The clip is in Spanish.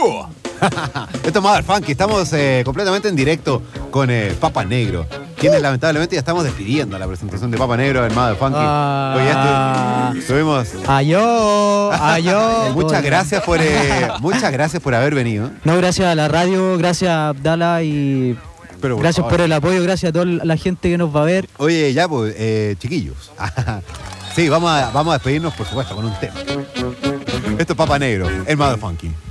Esto es Mother Funky. Estamos completamente en directo con Papa Negro, quienes lamentablemente ya estamos despidiendo la presentación de Papa Negro en Mother Funky. Hoy ya estuvimos. Muchas gracias por haber venido. No, gracias a la radio, gracias a Abdala y gracias por el apoyo, gracias a toda la gente que nos va a ver. Oye, ya pues, chiquillos. Sí, vamos a despedirnos, por supuesto, con un tema. Esto es Papa Negro, el Mother Funky.